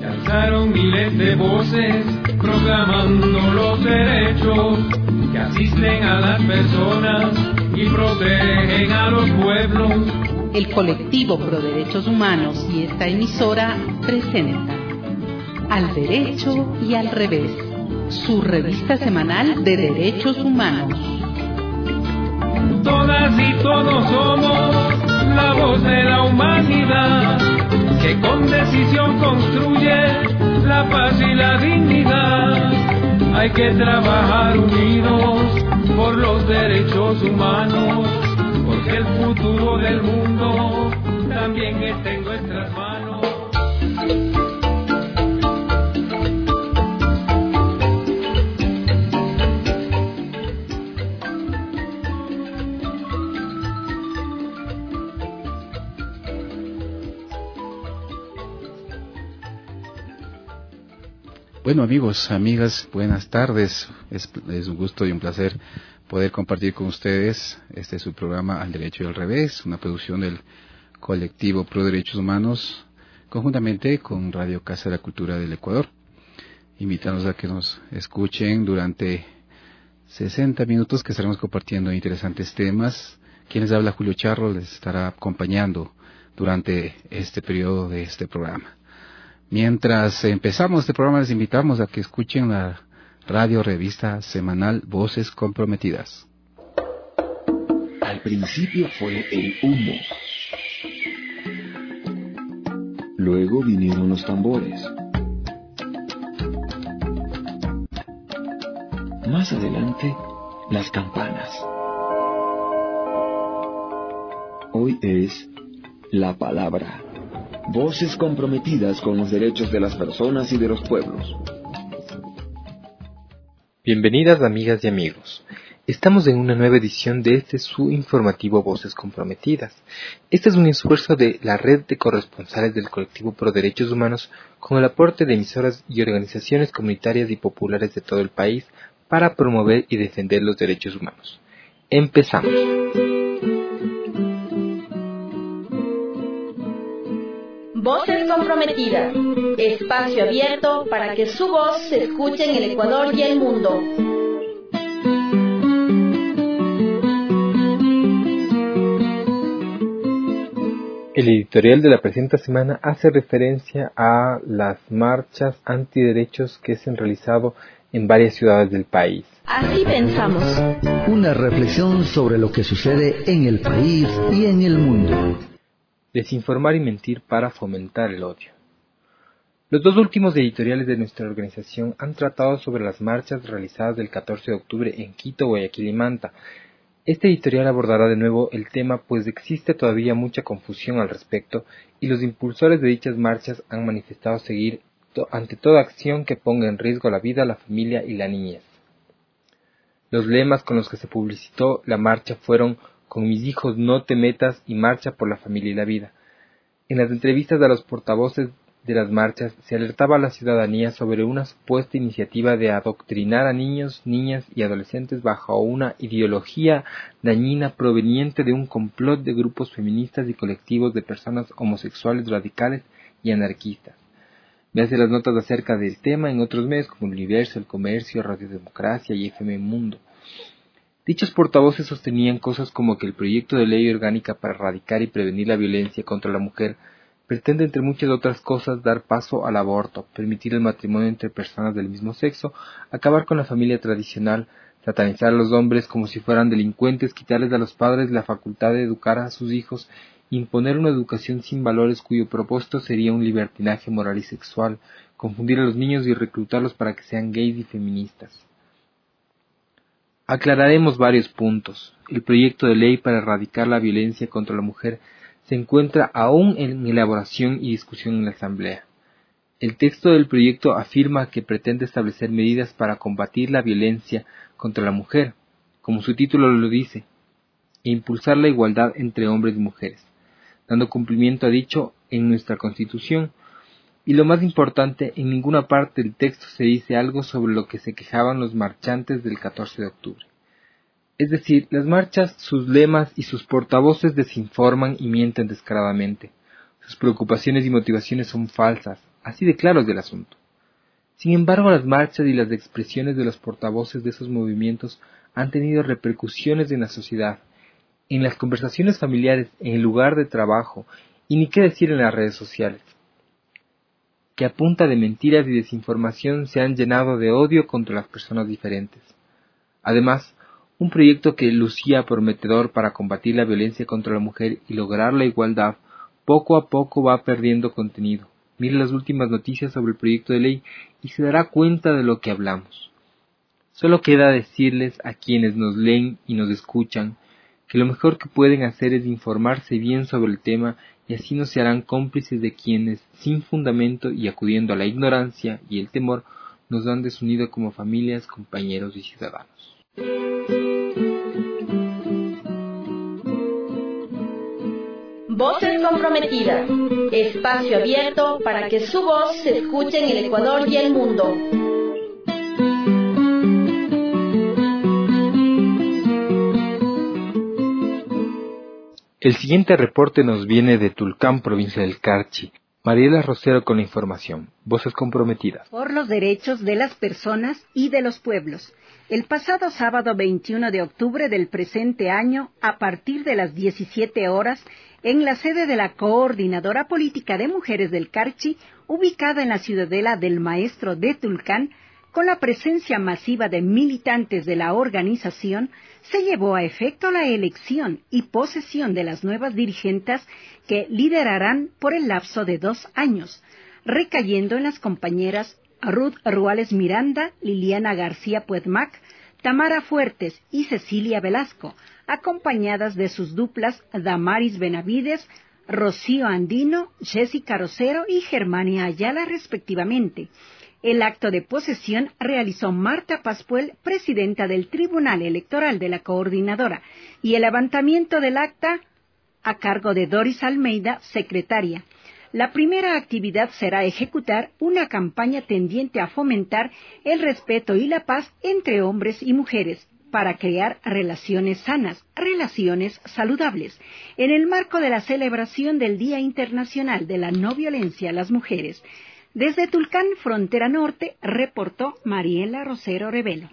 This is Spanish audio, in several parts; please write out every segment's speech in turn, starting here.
alzaron miles de voces proclamando los derechos que asisten a las personas y protegen a los pueblos. El colectivo Pro Derechos Humanos y esta emisora presentan Al Derecho y al Revés, su revista semanal de derechos humanos. Todas y todos somos la voz de la humanidad, que con decisión construye la paz y la dignidad. Hay que trabajar unidos por los derechos humanos, porque el futuro del mundo también está en nuestras manos. Bueno, amigos, amigas, buenas tardes. Es un gusto y un placer poder compartir con ustedes este su programa Al Derecho y al Revés, una producción del colectivo Pro Derechos Humanos, conjuntamente con Radio Casa de la Cultura del Ecuador. Invitarlos a que nos escuchen durante 60 minutos que estaremos compartiendo interesantes temas. Quien les habla, Julio Charro, les estará acompañando durante este periodo de este programa. Mientras empezamos este programa, les invitamos a que escuchen la radio revista semanal Voces Comprometidas. Al principio fue el humo. Luego vinieron los tambores. Más adelante, las campanas. Hoy es la palabra. Voces comprometidas con los derechos de las personas y de los pueblos. Bienvenidas, amigas y amigos. Estamos en una nueva edición de su informativo Voces Comprometidas. Este es un esfuerzo de la red de corresponsales del colectivo Pro Derechos Humanos con el aporte de emisoras y organizaciones comunitarias y populares de todo el país para promover y defender los derechos humanos. Empezamos. Voces Comprometidas, espacio abierto para que su voz se escuche en el Ecuador y el mundo. El editorial de la presente semana hace referencia a las marchas antiderechos que se han realizado en varias ciudades del país. Así pensamos. Una reflexión sobre lo que sucede en el país y en el mundo. Desinformar y mentir para fomentar el odio. Los dos últimos editoriales de nuestra organización han tratado sobre las marchas realizadas del 14 de octubre en Quito, Guayaquil y Manta. Este editorial abordará de nuevo el tema, pues existe todavía mucha confusión al respecto y los impulsores de dichas marchas han manifestado seguir ante toda acción que ponga en riesgo la vida, la familia y la niñez. Los lemas con los que se publicitó la marcha fueron "Con mis hijos no te metas" y "Marcha por la familia y la vida". En las entrevistas a los portavoces de las marchas se alertaba a la ciudadanía sobre una supuesta iniciativa de adoctrinar a niños, niñas y adolescentes bajo una ideología dañina proveniente de un complot de grupos feministas y colectivos de personas homosexuales radicales y anarquistas. Véase las notas acerca del tema en otros medios como El Universo, El Comercio, Radio Democracia y FM Mundo. Dichos portavoces sostenían cosas como que el proyecto de ley orgánica para erradicar y prevenir la violencia contra la mujer pretende, entre muchas otras cosas, dar paso al aborto, permitir el matrimonio entre personas del mismo sexo, acabar con la familia tradicional, satanizar a los hombres como si fueran delincuentes, quitarles a los padres la facultad de educar a sus hijos, imponer una educación sin valores cuyo propósito sería un libertinaje moral y sexual, confundir a los niños y reclutarlos para que sean gays y feministas. Aclararemos varios puntos. El proyecto de ley para erradicar la violencia contra la mujer se encuentra aún en elaboración y discusión en la Asamblea. El texto del proyecto afirma que pretende establecer medidas para combatir la violencia contra la mujer, como su título lo dice, e impulsar la igualdad entre hombres y mujeres, dando cumplimiento a dicho en nuestra Constitución. Y lo más importante, en ninguna parte del texto se dice algo sobre lo que se quejaban los marchantes del 14 de octubre. Es decir, las marchas, sus lemas y sus portavoces desinforman y mienten descaradamente. Sus preocupaciones y motivaciones son falsas, así de claro es el asunto. Sin embargo, las marchas y las expresiones de los portavoces de esos movimientos han tenido repercusiones en la sociedad, en las conversaciones familiares, en el lugar de trabajo, y ni qué decir en las redes sociales, que a punta de mentiras y desinformación se han llenado de odio contra las personas diferentes. Además, un proyecto que lucía prometedor para combatir la violencia contra la mujer y lograr la igualdad, poco a poco va perdiendo contenido. Mire las últimas noticias sobre el proyecto de ley y se dará cuenta de lo que hablamos. Solo queda decirles a quienes nos leen y nos escuchan que lo mejor que pueden hacer es informarse bien sobre el tema y así no se harán cómplices de quienes, sin fundamento y acudiendo a la ignorancia y el temor, nos han desunido como familias, compañeros y ciudadanos. Voces comprometidas. Espacio abierto para que su voz se escuche en el Ecuador y el mundo. El siguiente reporte nos viene de Tulcán, provincia del Carchi. Mariela Rosero con la información. Voces comprometidas. Por los derechos de las personas y de los pueblos. El pasado sábado 21 de octubre del presente año, a partir de las 17 horas, en la sede de la Coordinadora Política de Mujeres del Carchi, ubicada en la ciudadela del Maestro de Tulcán, con la presencia masiva de militantes de la organización, se llevó a efecto la elección y posesión de las nuevas dirigentes que liderarán por el lapso de 2 años, recayendo en las compañeras Ruth Ruales Miranda, Liliana García Puedmac, Tamara Fuertes y Cecilia Velasco, acompañadas de sus duplas Damaris Benavides, Rocío Andino, Jessica Rosero y Germania Ayala, respectivamente. El acto de posesión realizó Marta Pascuel, presidenta del Tribunal Electoral de la Coordinadora, y el levantamiento del acta a cargo de Doris Almeida, secretaria. La primera actividad será ejecutar una campaña tendiente a fomentar el respeto y la paz entre hombres y mujeres, para crear relaciones sanas, relaciones saludables, en el marco de la celebración del Día Internacional de la No Violencia a las Mujeres. Desde Tulcán, frontera norte, reportó Mariela Rosero Revelo.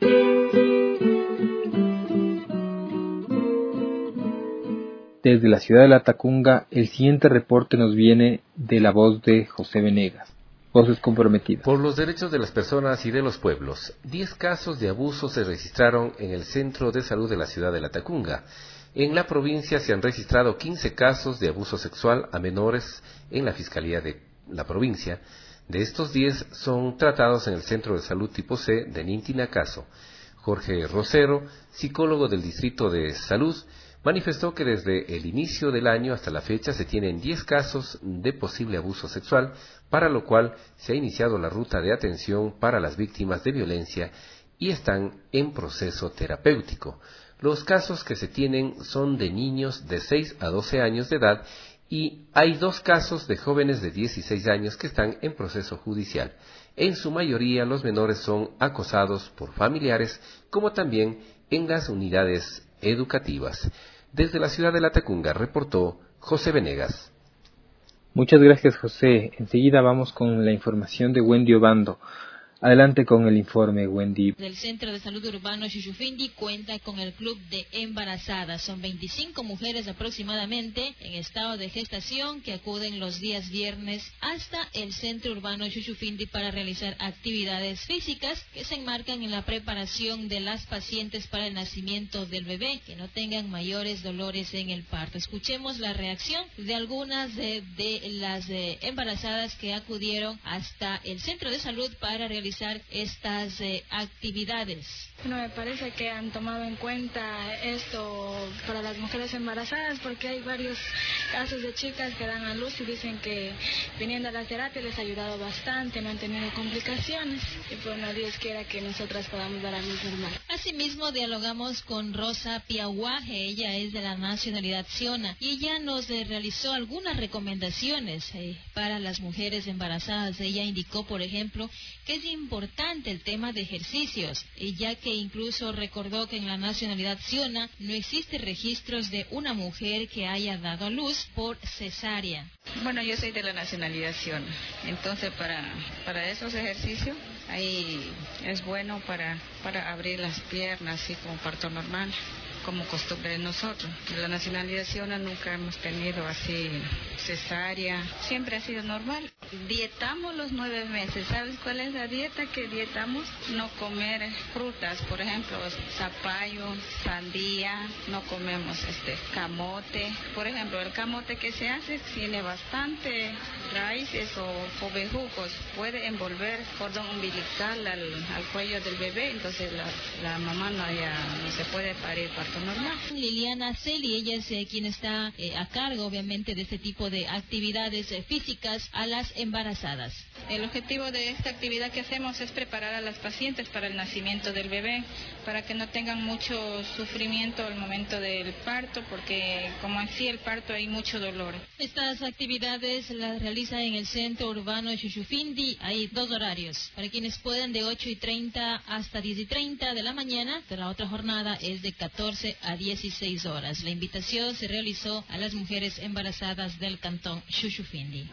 Desde la ciudad de La Tacunga, el siguiente reporte nos viene de la voz de José Venegas. Voces comprometidas. Por los derechos de las personas y de los pueblos, 10 casos de abuso se registraron en el Centro de Salud de la ciudad de La Tacunga. En la provincia se han registrado 15 casos de abuso sexual a menores en la Fiscalía de la provincia. De estos 10 son tratados en el Centro de Salud Tipo C de Nintinacaso. Jorge Rosero, psicólogo del Distrito de Salud, manifestó que desde el inicio del año hasta la fecha se tienen 10 casos de posible abuso sexual, para lo cual se ha iniciado la ruta de atención para las víctimas de violencia y están en proceso terapéutico. Los casos que se tienen son de niños de 6 a 12 años de edad y hay 2 casos de jóvenes de 16 años que están en proceso judicial. En su mayoría los menores son acosados por familiares, como también en las unidades educativas. Desde la ciudad de La Tacunga reportó José Venegas. Muchas gracias, José. Enseguida vamos con la información de Wendy Obando. Adelante con el informe, Wendy. El Centro de Salud Urbano Xuxufindi cuenta con el Club de Embarazadas. Son 25 mujeres aproximadamente en estado de gestación que acuden los días viernes hasta el Centro Urbano Xuxufindi para realizar actividades físicas que se enmarcan en la preparación de las pacientes para el nacimiento del bebé, que no tengan mayores dolores en el parto. Escuchemos la reacción de algunas de las embarazadas que acudieron hasta el Centro de Salud para realizar estas actividades. Bueno, me parece que han tomado en cuenta esto para las mujeres embarazadas, porque hay varios casos de chicas que dan a luz y dicen que viniendo a la terapia les ha ayudado bastante, no han tenido complicaciones y pues no Dios quiera que nosotras podamos dar a luz normal. Asimismo dialogamos con Rosa Piaguaje, ella es de la nacionalidad Siona y ella nos realizó algunas recomendaciones para las mujeres embarazadas. Ella indicó, por ejemplo, que es importante el tema de ejercicios, ya que incluso recordó que en la nacionalidad Ciona no existe registros de una mujer que haya dado a luz por cesárea. Bueno, yo soy de la nacionalidad Ciona, entonces para esos ejercicios ahí es bueno para abrir las piernas, así como parto normal, como costumbre de nosotros. De la nacionalidad Ciona nunca hemos tenido así cesárea, siempre ha sido normal. Dietamos los 9 meses, ¿sabes cuál es la dieta que dietamos? No comer frutas, por ejemplo, zapallo, sandía, no comemos camote. Por ejemplo, el camote que se hace tiene bastante raíces o bejucos, puede envolver cordón umbilical al cuello del bebé, entonces la mamá no se puede parir parto normal. Liliana Celi, ella es quien está a cargo obviamente de este tipo de actividades físicas a las embarazadas. El objetivo de esta actividad que hacemos es preparar a las pacientes para el nacimiento del bebé, para que no tengan mucho sufrimiento al momento del parto, porque como así el parto hay mucho dolor. Estas actividades las realiza en el centro urbano de Xuxufindi. Hay 2 horarios, para quienes puedan de 8:30 hasta 10:30 de la mañana, pero la otra jornada es de 14 a 16 horas. La invitación se realizó a las mujeres embarazadas del cantón Xuxufindi.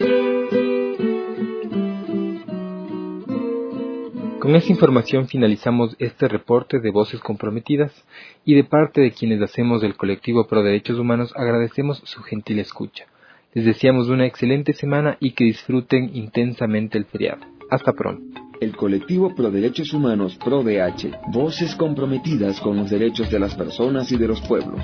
Con esta información finalizamos este reporte de Voces Comprometidas y de parte de quienes hacemos del colectivo Pro Derechos Humanos agradecemos su gentil escucha. Les deseamos una excelente semana y que disfruten intensamente el feriado. Hasta pronto. El colectivo Pro Derechos Humanos ProDH, voces comprometidas con los derechos de las personas y de los pueblos.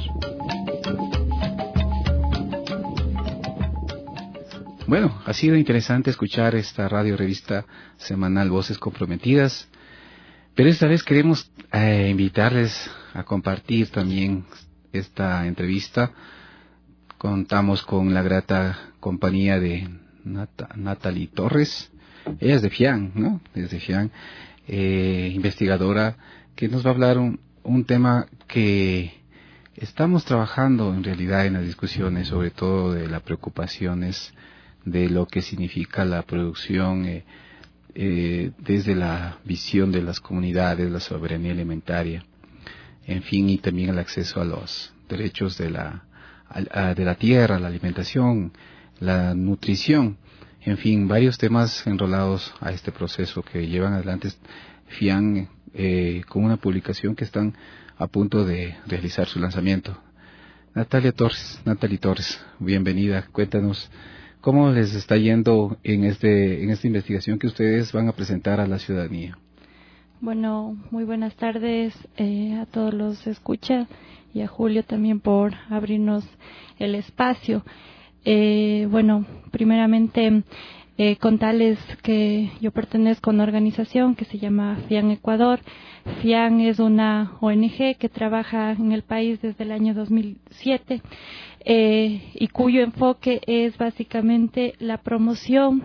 Bueno, ha sido interesante escuchar esta radio revista semanal Voces Comprometidas, pero esta vez queremos invitarles a compartir también esta entrevista. Contamos con la grata compañía de Natalie Torres. Ella es de FIAN, ¿no? Es de FIAN, investigadora, que nos va a hablar un tema que estamos trabajando en realidad en las discusiones, sobre todo de las preocupaciones de lo que significa la producción desde la visión de las comunidades, la soberanía alimentaria, en fin, y también el acceso a los derechos de la tierra, la alimentación, la nutrición, en fin, varios temas enrolados a este proceso que llevan adelante FIAN con una publicación que están a punto de realizar su lanzamiento. Natalie Torres, bienvenida. Cuéntanos cómo les está yendo en esta investigación que ustedes van a presentar a la ciudadanía. Bueno, muy buenas tardes a todos los escucha y a Julio también por abrirnos el espacio. Bueno, primeramente contarles que yo pertenezco a una organización que se llama FIAN Ecuador. FIAN es una ONG que trabaja en el país desde el año 2007 y cuyo enfoque es básicamente la promoción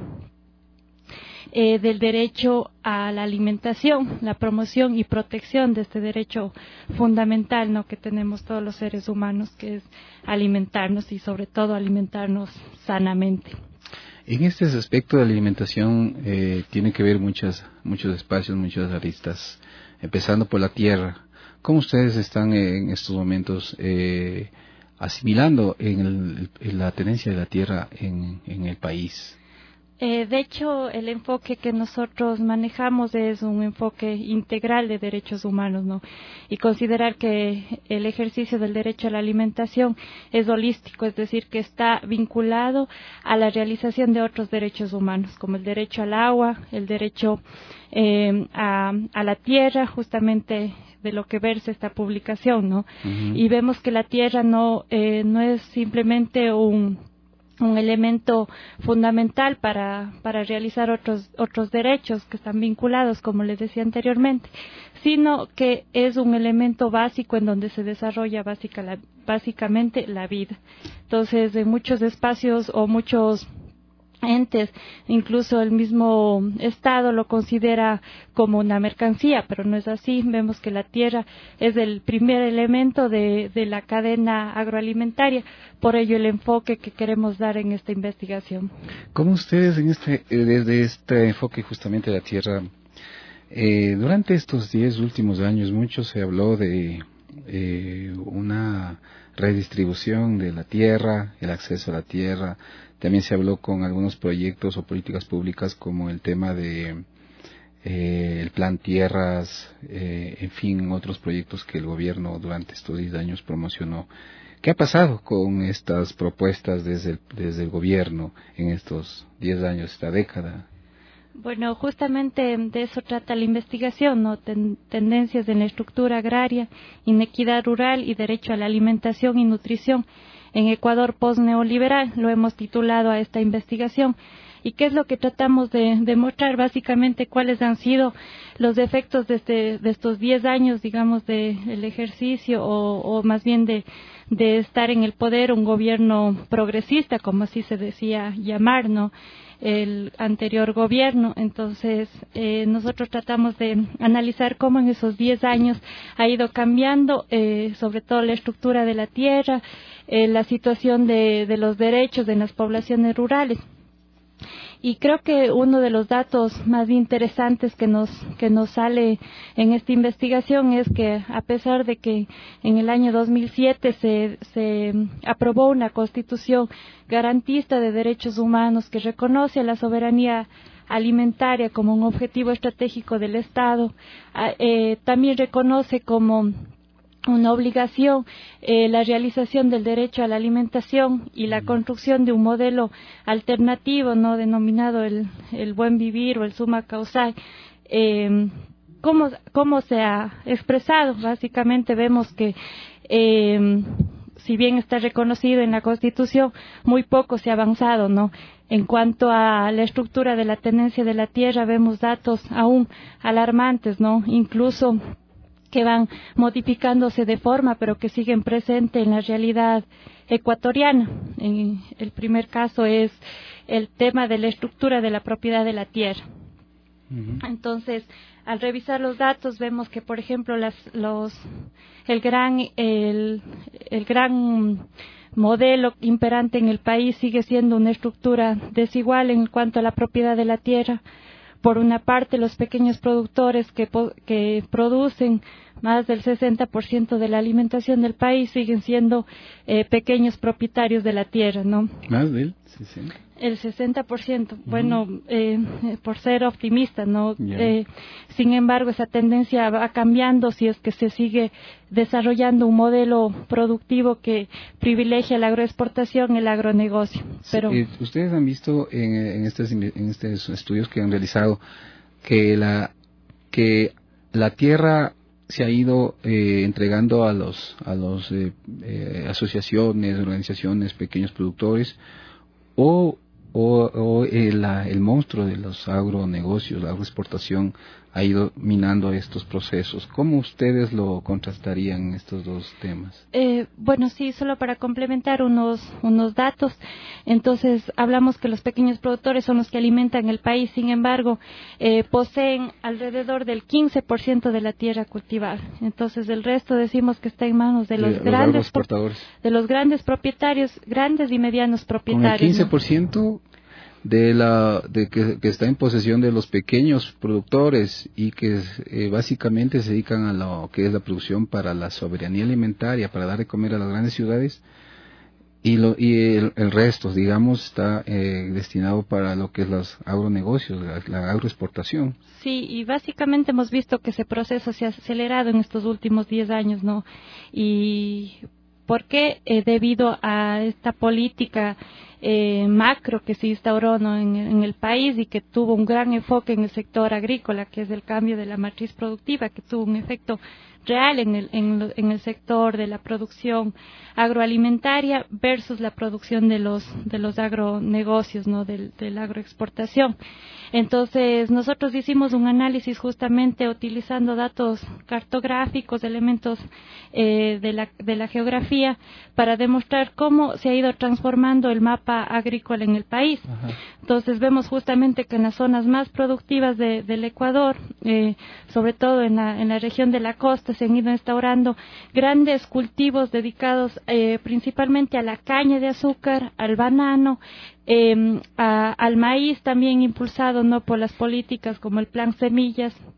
del derecho a la alimentación, la promoción y protección de este derecho fundamental, ¿no?, que tenemos todos los seres humanos, que es alimentarnos y sobre todo alimentarnos sanamente. En este aspecto de la alimentación tiene que ver muchos espacios, muchas aristas, empezando por la tierra. ¿Cómo ustedes están en estos momentos asimilando en la tenencia de la tierra en el país? De hecho, el enfoque que nosotros manejamos es un enfoque integral de derechos humanos, ¿no? Y considerar que el ejercicio del derecho a la alimentación es holístico, es decir, que está vinculado a la realización de otros derechos humanos, como el derecho al agua, el derecho a la tierra, justamente de lo que versa esta publicación, ¿no? Uh-huh. Y vemos que la tierra no es simplemente un elemento fundamental para realizar otros derechos que están vinculados, como les decía anteriormente, sino que es un elemento básico en donde se desarrolla básicamente la vida. Entonces, en muchos espacios o muchos entes, incluso el mismo Estado lo considera como una mercancía, pero no es así. Vemos que la tierra es el primer elemento de la cadena agroalimentaria, por ello el enfoque que queremos dar en esta investigación. ¿Cómo ustedes desde este enfoque justamente de la tierra Durante estos 10 últimos años mucho se habló de una redistribución de la tierra, el acceso a la tierra. También se habló con algunos proyectos o políticas públicas como el tema de el plan tierras, en fin, otros proyectos que el gobierno durante estos 10 años promocionó. ¿Qué ha pasado con estas propuestas desde el gobierno en estos 10 años, esta década? Bueno, justamente de eso trata la investigación, ¿no? Tendencias en la estructura agraria, inequidad rural y derecho a la alimentación y nutrición en Ecuador post-neoliberal. Lo hemos titulado a esta investigación. ¿Y qué es lo que tratamos de demostrar? Básicamente, cuáles han sido los efectos de estos 10 años, digamos, del ejercicio o más bien de estar en el poder un gobierno progresista, como así se decía llamar, ¿no? El anterior gobierno. Entonces, nosotros tratamos de analizar cómo en esos 10 años ha ido cambiando, sobre todo la estructura de la tierra, la situación de los derechos en las poblaciones rurales. Y creo que uno de los datos más interesantes que nos sale en esta investigación es que, a pesar de que en el año 2007 se aprobó una constitución garantista de derechos humanos que reconoce a la soberanía alimentaria como un objetivo estratégico del Estado, también reconoce como una obligación la realización del derecho a la alimentación y la construcción de un modelo alternativo, no denominado el buen vivir o el summa causal. ¿Cómo se ha expresado? Básicamente vemos que si bien está reconocido en la Constitución, muy poco se ha avanzado, ¿no? En cuanto a la estructura de la tenencia de la tierra, vemos datos aún alarmantes, ¿no? Incluso que van modificándose de forma, pero que siguen presentes en la realidad ecuatoriana. El primer caso es el tema de la estructura de la propiedad de la tierra. Entonces, al revisar los datos, vemos que, por ejemplo, el gran modelo imperante en el país sigue siendo una estructura desigual en cuanto a la propiedad de la tierra. Por una parte, los pequeños productores que producen más del 60% de la alimentación del país siguen siendo pequeños propietarios de la tierra, ¿no? ¿Más del 60%? El 60%, bueno, por ser optimista, ¿no? Sin embargo, esa tendencia va cambiando si es que se sigue desarrollando un modelo productivo que privilegia la agroexportación, el agronegocio. Pero ustedes han visto en estos estudios que han realizado que la tierra se ha ido entregando a los asociaciones, organizaciones, pequeños productores, o el monstruo de los agronegocios, la agroexportación, ha ido minando estos procesos. ¿Cómo ustedes lo contrastarían en estos dos temas? Bueno, sí, solo para complementar unos datos. Entonces, hablamos que los pequeños productores son los que alimentan el país, sin embargo, poseen alrededor del 15% de la tierra cultivada. Entonces, el resto decimos que está en manos de los grandes propietarios, grandes y medianos propietarios. Con el 15%, ¿no? que está en posesión de los pequeños productores y que básicamente se dedican a lo que es la producción para la soberanía alimentaria, para dar de comer a las grandes ciudades, y el resto, digamos, está destinado para lo que es los agronegocios, la agroexportación. Sí, y básicamente hemos visto que ese proceso se ha acelerado en estos últimos 10 años, ¿no? Y ¿por qué? Debido a esta política macro que se instauró, ¿no? en el país, y que tuvo un gran enfoque en el sector agrícola, que es el cambio de la matriz productiva, que tuvo un efecto real en el sector de la producción agroalimentaria versus la producción de los agronegocios, ¿no? de la agroexportación. Entonces, nosotros hicimos un análisis justamente utilizando datos cartográficos, elementos de la geografía, para demostrar cómo se ha ido transformando el mapa agrícola en el país. Ajá. Entonces, vemos justamente que en las zonas más productivas del Ecuador, sobre todo en la región de la costa, se han ido instaurando grandes cultivos dedicados principalmente a la caña de azúcar, al banano, al maíz, también impulsado, ¿no?, por las políticas como el Plan Semillas,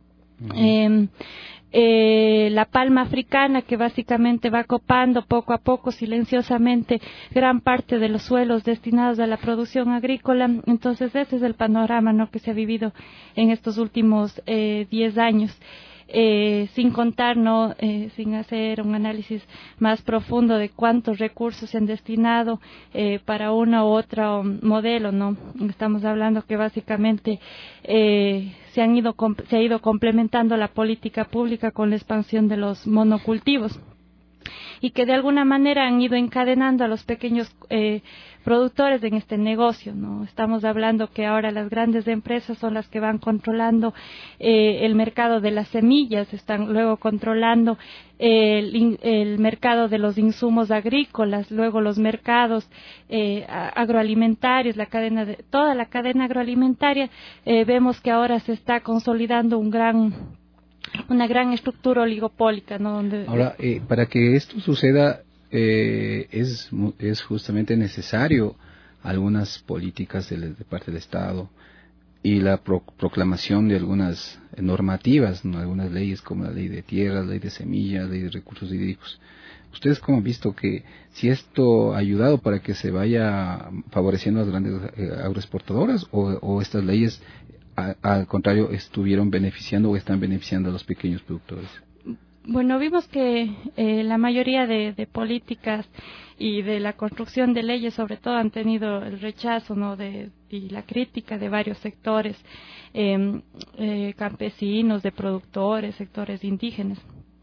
La palma africana, que básicamente va copando poco a poco, silenciosamente, gran parte de los suelos destinados a la producción agrícola. Entonces ese es el panorama, ¿no?, que se ha vivido en estos últimos 10 años. Sin contar, ¿no?, sin hacer un análisis más profundo de cuántos recursos se han destinado para uno u otro modelo, ¿no? Estamos hablando que básicamente se ha ido complementando la política pública con la expansión de los monocultivos, y que de alguna manera han ido encadenando a los pequeños productores en este negocio, ¿no? Estamos hablando que ahora las grandes empresas son las que van controlando el mercado de las semillas, están luego controlando el mercado de los insumos agrícolas, luego los mercados agroalimentarios, toda la cadena agroalimentaria. Vemos que ahora se está consolidando una gran estructura oligopólica, ¿no? Ahora, para que esto suceda, es justamente necesario algunas políticas de parte del Estado y la proclamación de algunas normativas, ¿no?, algunas leyes como la ley de tierras, ley de semillas, ley de recursos hídricos. ¿Ustedes cómo han visto que si esto ha ayudado para que se vaya favoreciendo a las grandes agroexportadoras, o estas leyes al contrario estuvieron beneficiando o están beneficiando a los pequeños productores? Bueno, vimos que la mayoría de políticas y de la construcción de leyes, sobre todo, han tenido el rechazo, ¿no?, y la crítica de varios sectores campesinos, de productores, sectores indígenas.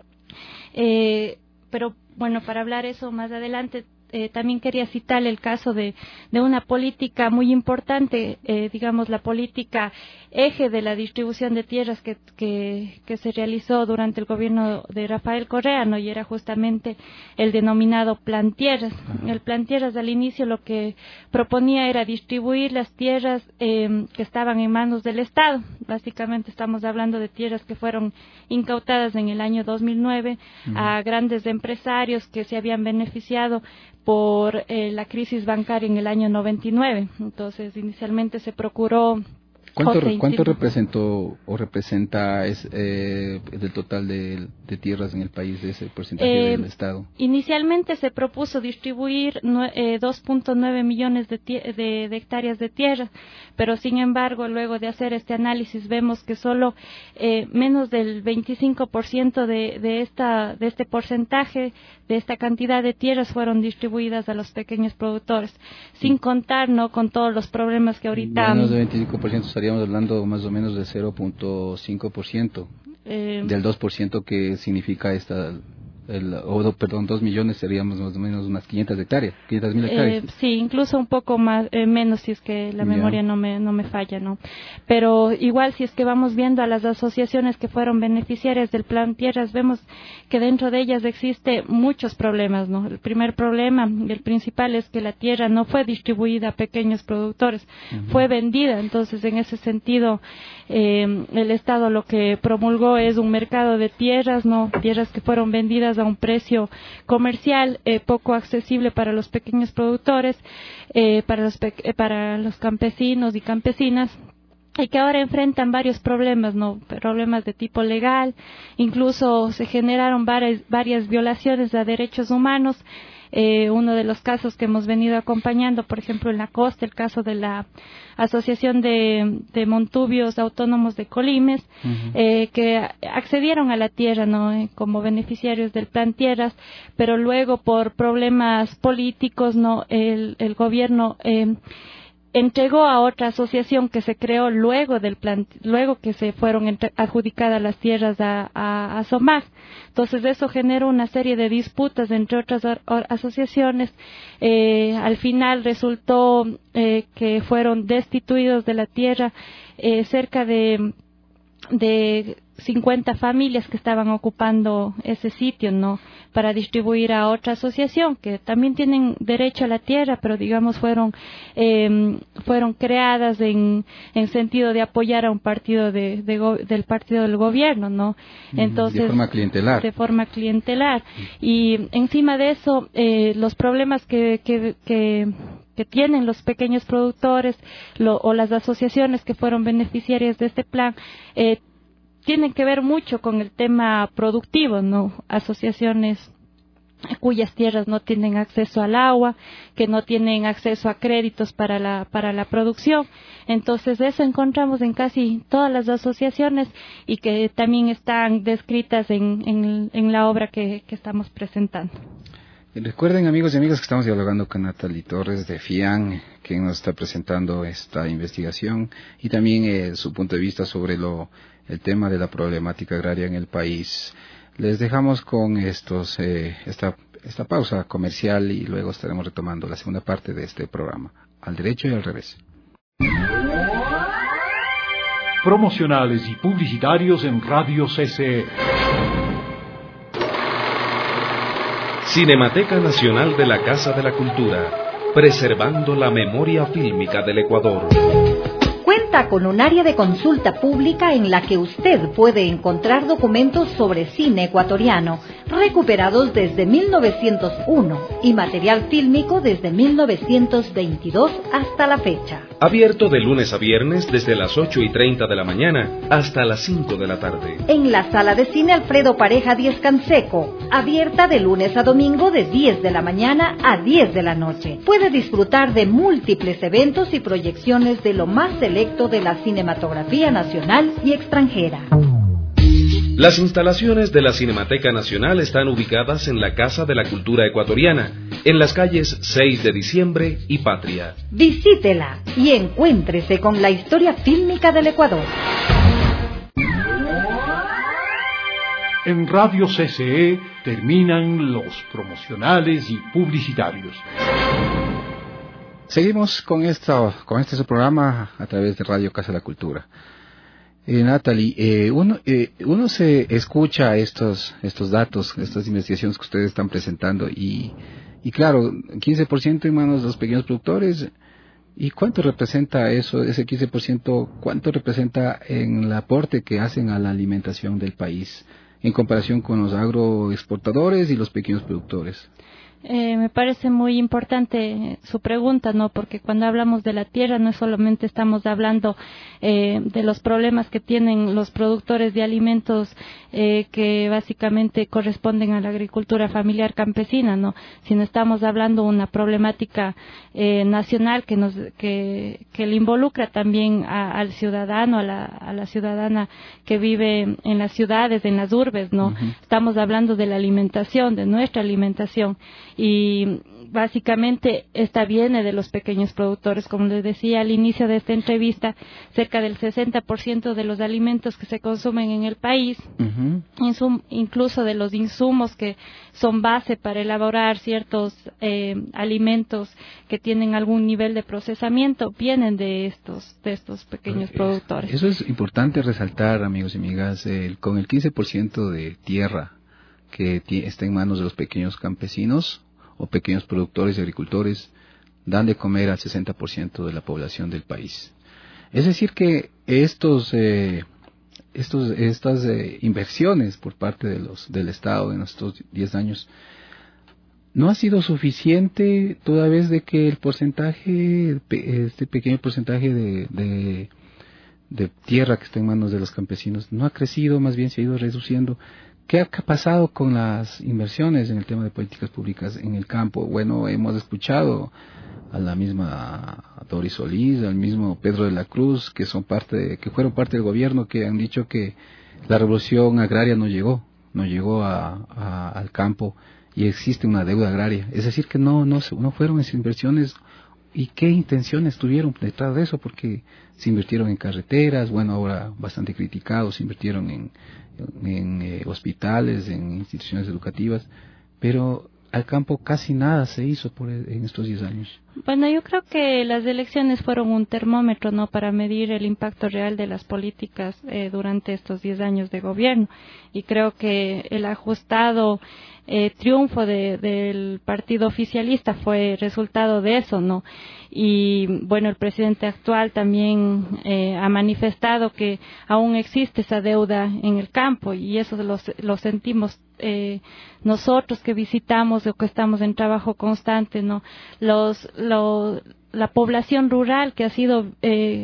Pero bueno, para hablar eso más adelante, también quería citar el caso de una política muy importante, digamos la política eje de la distribución de tierras que se realizó durante el gobierno de Rafael Correa, ¿no? Y era justamente el denominado Plan Tierras. El Plan Tierras al inicio lo que proponía era distribuir las tierras que estaban en manos del Estado. Básicamente estamos hablando de tierras que fueron incautadas en el año 2009 a grandes empresarios que se habían beneficiado por la crisis bancaria en el año 99. Entonces, inicialmente se procuró... ¿Cuánto representó o representa del total de tierras en el país, de ese porcentaje del Estado? Inicialmente se propuso distribuir 2.9 millones de hectáreas de tierra, pero sin embargo, luego de hacer este análisis, vemos que solo menos del 25% de este porcentaje, de esta cantidad de tierras, fueron distribuidas a los pequeños productores, sin contar, ¿no?, con todos los problemas que ahorita... Menos del 25%, estaríamos hablando más o menos del 0.5%, del 2% que significa 2 millones, seríamos más o menos unas 500 hectáreas, 500.000 hectáreas. Sí, incluso un poco más, menos, si es que la memoria no me falla, ¿no? Pero igual, si es que vamos viendo a las asociaciones que fueron beneficiarias del Plan Tierras, vemos que dentro de ellas existe muchos problemas, ¿no? El primer problema, el principal, es que la tierra no fue distribuida a pequeños productores, fue vendida. Entonces, en ese sentido, el Estado lo que promulgó es un mercado de tierras, ¿no? Tierras que fueron vendidas a un precio comercial poco accesible para los pequeños productores, para los campesinos y campesinas, y que ahora enfrentan varios problemas, ¿no? Problemas de tipo legal, incluso se generaron varias violaciones a derechos humanos. Uno de los casos que hemos venido acompañando, por ejemplo, en la costa, el caso de la Asociación de Montubios Autónomos de Colimes, que accedieron a la tierra, ¿no?, como beneficiarios del Plan Tierras, pero luego por problemas políticos, ¿no?, el gobierno entregó a otra asociación que se creó luego que se fueron adjudicadas las tierras a SOMAG. Entonces eso generó una serie de disputas entre otras asociaciones. Al final resultó que fueron destituidos de la tierra cerca de 50 familias que estaban ocupando ese sitio, ¿no?, para distribuir a otra asociación que también tienen derecho a la tierra, pero digamos fueron creadas en sentido de apoyar a un partido del partido del gobierno, ¿no? Entonces, de forma clientelar. Y encima de eso, los problemas que tienen los pequeños productores o las asociaciones que fueron beneficiarias de este plan tienen que ver mucho con el tema productivo, ¿no? Asociaciones cuyas tierras no tienen acceso al agua, que no tienen acceso a créditos para la producción. Entonces eso encontramos en casi todas las asociaciones y que también están descritas en la obra que estamos presentando. Recuerden, amigos y amigas, que estamos dialogando con Natalie Torres de FIAN, quien nos está presentando esta investigación y también su punto de vista sobre el tema de la problemática agraria en el país. Les dejamos con esta pausa comercial y luego estaremos retomando la segunda parte de este programa, Al Derecho y al Revés. Promocionales y publicitarios en Radio CCE. Cinemateca Nacional de la Casa de la Cultura, preservando la memoria fílmica del Ecuador. Cuenta con un área de consulta pública en la que usted puede encontrar documentos sobre cine ecuatoriano, recuperados desde 1901 y material fílmico desde 1922 hasta la fecha. Abierto de lunes a viernes desde las 8:30 de la mañana hasta las 5 de la tarde. En la sala de cine Alfredo Pareja Díez Canseco, abierta de lunes a domingo de 10 de la mañana a 10 de la noche. Puede disfrutar de múltiples eventos y proyecciones de lo más selecto de la cinematografía nacional y extranjera. Las instalaciones de la Cinemateca Nacional están ubicadas en la Casa de la Cultura Ecuatoriana, en las calles 6 de Diciembre y Patria. Visítela y encuéntrese con la historia fílmica del Ecuador. En Radio CCE terminan los promocionales y publicitarios. Seguimos con este su programa a través de Radio Casa de la Cultura. Natalie, uno se escucha estos datos, estas investigaciones que ustedes están presentando y claro, 15% en manos de los pequeños productores. ¿Y cuánto representa eso, ese 15%? ¿Cuánto representa en el aporte que hacen a la alimentación del país en comparación con los agroexportadores y los pequeños productores? Me parece muy importante su pregunta, ¿no? Porque cuando hablamos de la tierra no solamente estamos hablando de los problemas que tienen los productores de alimentos que básicamente corresponden a la agricultura familiar campesina, ¿no? Sino estamos hablando de una problemática nacional que le involucra también al ciudadano, a la ciudadana que vive en las ciudades, en las urbes, ¿no? Uh-huh. Estamos hablando de la alimentación, de nuestra alimentación. Y básicamente esta viene de los pequeños productores. Como les decía al inicio de esta entrevista, cerca del 60% de los alimentos que se consumen en el país, uh-huh, incluso de los insumos que son base para elaborar ciertos alimentos que tienen algún nivel de procesamiento, vienen de estos pequeños productores. Eso es importante resaltar, amigos y amigas, con el 15% de tierra que está en manos de los pequeños campesinos o pequeños productores y agricultores, dan de comer al 60% de la población del país. Es decir que estas inversiones por parte del Estado en estos 10 años no ha sido suficiente, toda vez de que el porcentaje, este pequeño porcentaje de tierra que está en manos de los campesinos no ha crecido, más bien se ha ido reduciendo. ¿Qué ha pasado con las inversiones en el tema de políticas públicas en el campo? Bueno, hemos escuchado a la misma Doris Solís, al mismo Pedro de la Cruz, que fueron parte del gobierno, que han dicho que la revolución agraria no llegó al campo y existe una deuda agraria. Es decir, que no fueron esas inversiones. ¿Y qué intenciones tuvieron detrás de eso? Porque se invirtieron en carreteras, bueno, ahora bastante criticados, se invirtieron en hospitales, en instituciones educativas, pero al campo casi nada se hizo en estos 10 años. Bueno, yo creo que las elecciones fueron un termómetro, ¿no?, para medir el impacto real de las políticas durante estos 10 años de gobierno. Y creo que el ajustado triunfo del partido oficialista fue resultado de eso, ¿no? Y bueno, el presidente actual también ha manifestado que aún existe esa deuda en el campo, y eso lo sentimos nosotros que visitamos o que estamos en trabajo constante, ¿no? La población rural que ha sido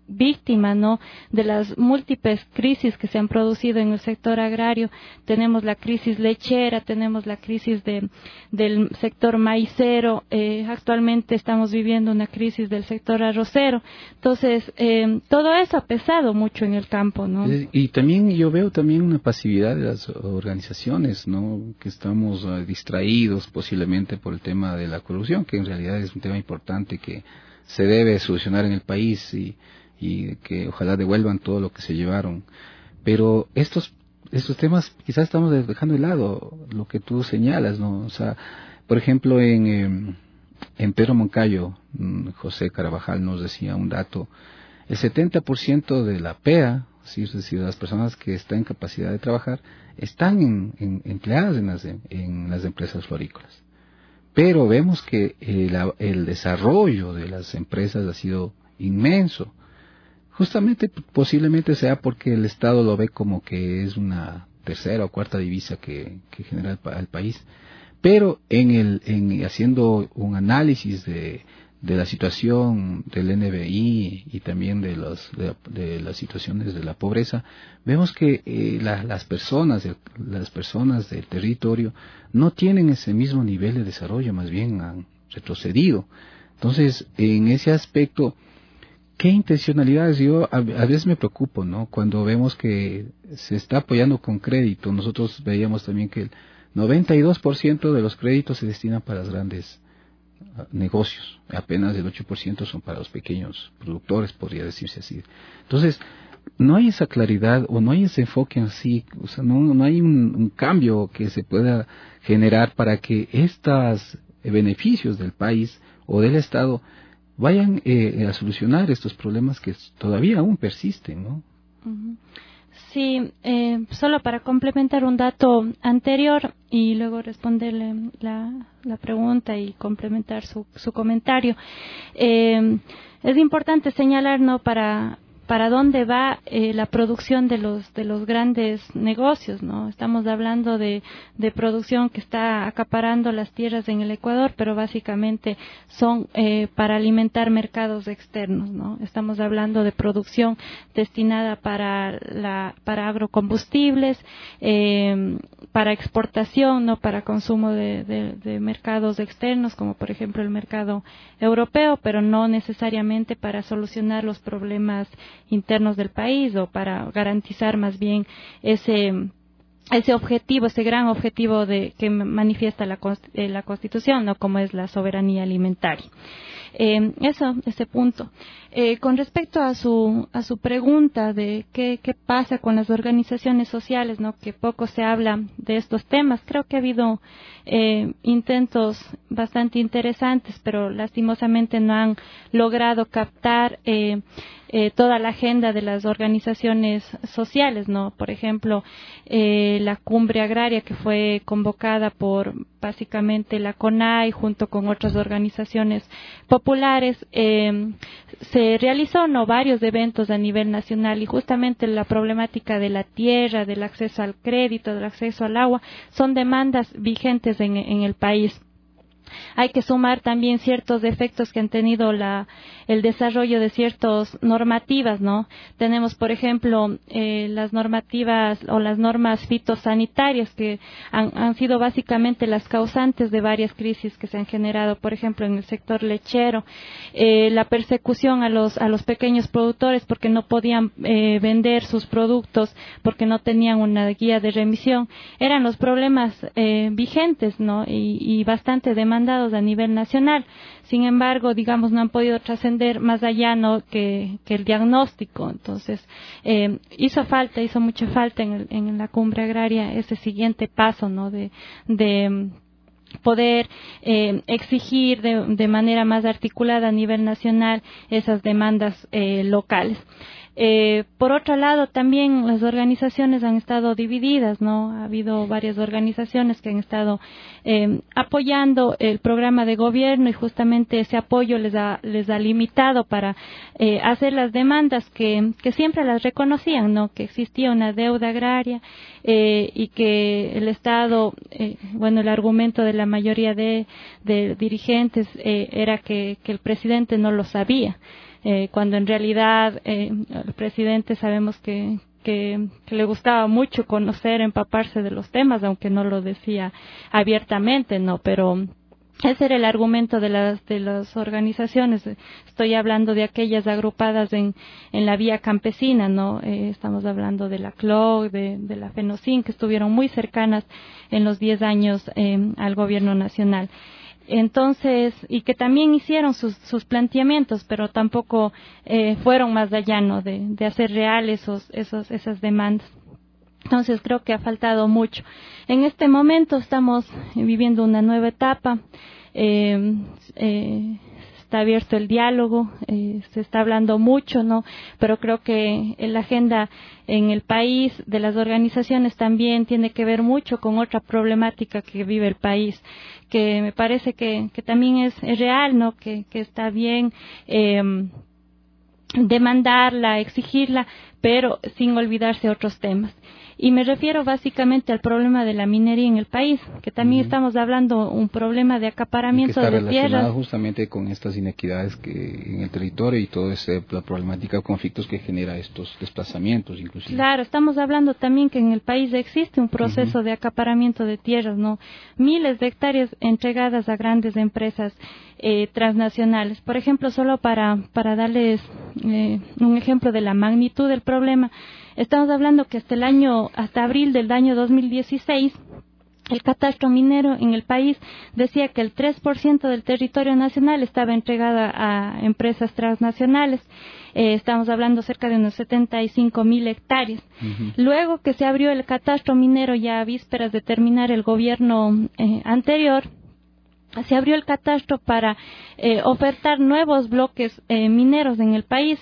víctima, ¿no?, de las múltiples crisis que se han producido en el sector agrario. Tenemos la crisis lechera, tenemos la crisis del sector maicero, actualmente estamos viviendo una crisis del sector arrocero. Entonces, todo eso ha pesado mucho en el campo, ¿no? Y también yo veo también una pasividad de las organizaciones, ¿no?, que estamos distraídos posiblemente por el tema de la corrupción, que en realidad es un tema importante que se debe solucionar en el país y que ojalá devuelvan todo lo que se llevaron. Pero estos temas quizás estamos dejando de lado lo que tú señalas, ¿no? O sea, por ejemplo, en Pedro Moncayo, José Carabajal nos decía un dato: el 70% de la PEA, es decir, de las personas que están en capacidad de trabajar, están empleadas en las empresas florícolas. Pero vemos que el desarrollo de las empresas ha sido inmenso. Justamente, posiblemente sea porque el Estado lo ve como que es una tercera o cuarta divisa que genera el país. Pero haciendo un análisis de la situación del NBI y también de las situaciones de la pobreza, vemos que las personas del territorio no tienen ese mismo nivel de desarrollo, más bien han retrocedido. Entonces, en ese aspecto, ¿qué intencionalidades? Yo a veces me preocupo, ¿no?, cuando vemos que se está apoyando con crédito. Nosotros veíamos también que el 92% de los créditos se destinan para los grandes negocios, apenas el 8% son para los pequeños productores, podría decirse así. Entonces, no hay esa claridad o no hay ese enfoque así, o sea, no hay un cambio que se pueda generar para que estos beneficios del país o del Estado vayan a solucionar estos problemas que todavía aún persisten, ¿no? Uh-huh. Sí, solo para complementar un dato anterior y luego responderle la pregunta y complementar su comentario. Es importante señalar, ¿no?, para dónde va la producción de los grandes negocios, ¿no? Estamos hablando de producción que está acaparando las tierras en el Ecuador, pero básicamente son para alimentar mercados externos, ¿no? Estamos hablando de producción destinada para agrocombustibles, para exportación, no para consumo de mercados externos, como por ejemplo el mercado europeo, pero no necesariamente para solucionar los problemas internos del país o para garantizar más bien ese objetivo, ese gran objetivo que manifiesta la Constitución, ¿no?, como es la soberanía alimentaria. Ese punto. Con respecto a su pregunta de qué pasa con las organizaciones sociales, ¿no?, que poco se habla de estos temas, creo que ha habido intentos bastante interesantes, pero lastimosamente no han logrado captar toda la agenda de las organizaciones sociales, ¿no? Por ejemplo, la cumbre agraria que fue convocada por básicamente la CONAI junto con otras organizaciones populares, se realizó, ¿no?, varios eventos a nivel nacional, y justamente la problemática de la tierra, del acceso al crédito, del acceso al agua, son demandas vigentes en el país. Hay que sumar también ciertos efectos que han tenido el desarrollo de ciertas normativas, ¿no? Tenemos, por ejemplo, las normativas o las normas fitosanitarias que han sido básicamente las causantes de varias crisis que se han generado, por ejemplo, en el sector lechero, la persecución a los pequeños productores porque no podían vender sus productos porque no tenían una guía de remisión. Eran los problemas vigentes, ¿no?, y bastante demandados a nivel nacional. Sin embargo, digamos, no han podido trascender más allá, ¿no?, que el diagnóstico. Entonces, hizo mucha falta en la cumbre agraria ese siguiente paso, ¿no?, de poder exigir de manera más articulada a nivel nacional esas demandas locales. Por otro lado, también las organizaciones han estado divididas, ¿no? Ha habido varias organizaciones que han estado apoyando el programa de gobierno, y justamente ese apoyo les ha limitado para hacer las demandas que siempre las reconocían, ¿no? Que existía una deuda agraria y que el Estado, el argumento de la mayoría de dirigentes era que el presidente no lo sabía. cuando en realidad el presidente sabemos que le gustaba mucho conocer, empaparse de los temas, aunque no lo decía abiertamente, ¿no? Pero ese era el argumento de las organizaciones. Estoy hablando de aquellas agrupadas en la vía campesina, ¿no? Estamos hablando de la CLOC, de la FENOCIN, que estuvieron muy cercanas en los 10 años al gobierno nacional. Entonces, y que también hicieron sus planteamientos, pero tampoco fueron más allá, ¿no? de hacer reales esas demandas. Entonces creo que ha faltado mucho. En este momento estamos viviendo una nueva etapa, está abierto el diálogo, se está hablando mucho, ¿no? Pero creo que la agenda en el país de las organizaciones también tiene que ver mucho con otra problemática que vive el país, que me parece que también es real, ¿no? Que está bien demandarla, exigirla, pero sin olvidarse otros temas. Y me refiero básicamente al problema de la minería en el país, que también estamos hablando un problema de acaparamiento de tierras. Está relacionado justamente con estas inequidades que en el territorio y toda la problemática de conflictos que genera estos desplazamientos, inclusive. Claro, estamos hablando también que en el país existe un proceso de acaparamiento de tierras, ¿no? Miles de hectáreas entregadas a grandes empresas transnacionales. Por ejemplo, solo para darles un ejemplo de la magnitud del problema, estamos hablando que hasta abril del año 2016, el catastro minero en el país decía que el 3% del territorio nacional estaba entregada a empresas transnacionales. Estamos hablando cerca de unos 75,000 hectáreas. Luego que se abrió el catastro minero ya a vísperas de terminar el gobierno anterior, se abrió el catastro para ofertar nuevos bloques mineros en el país.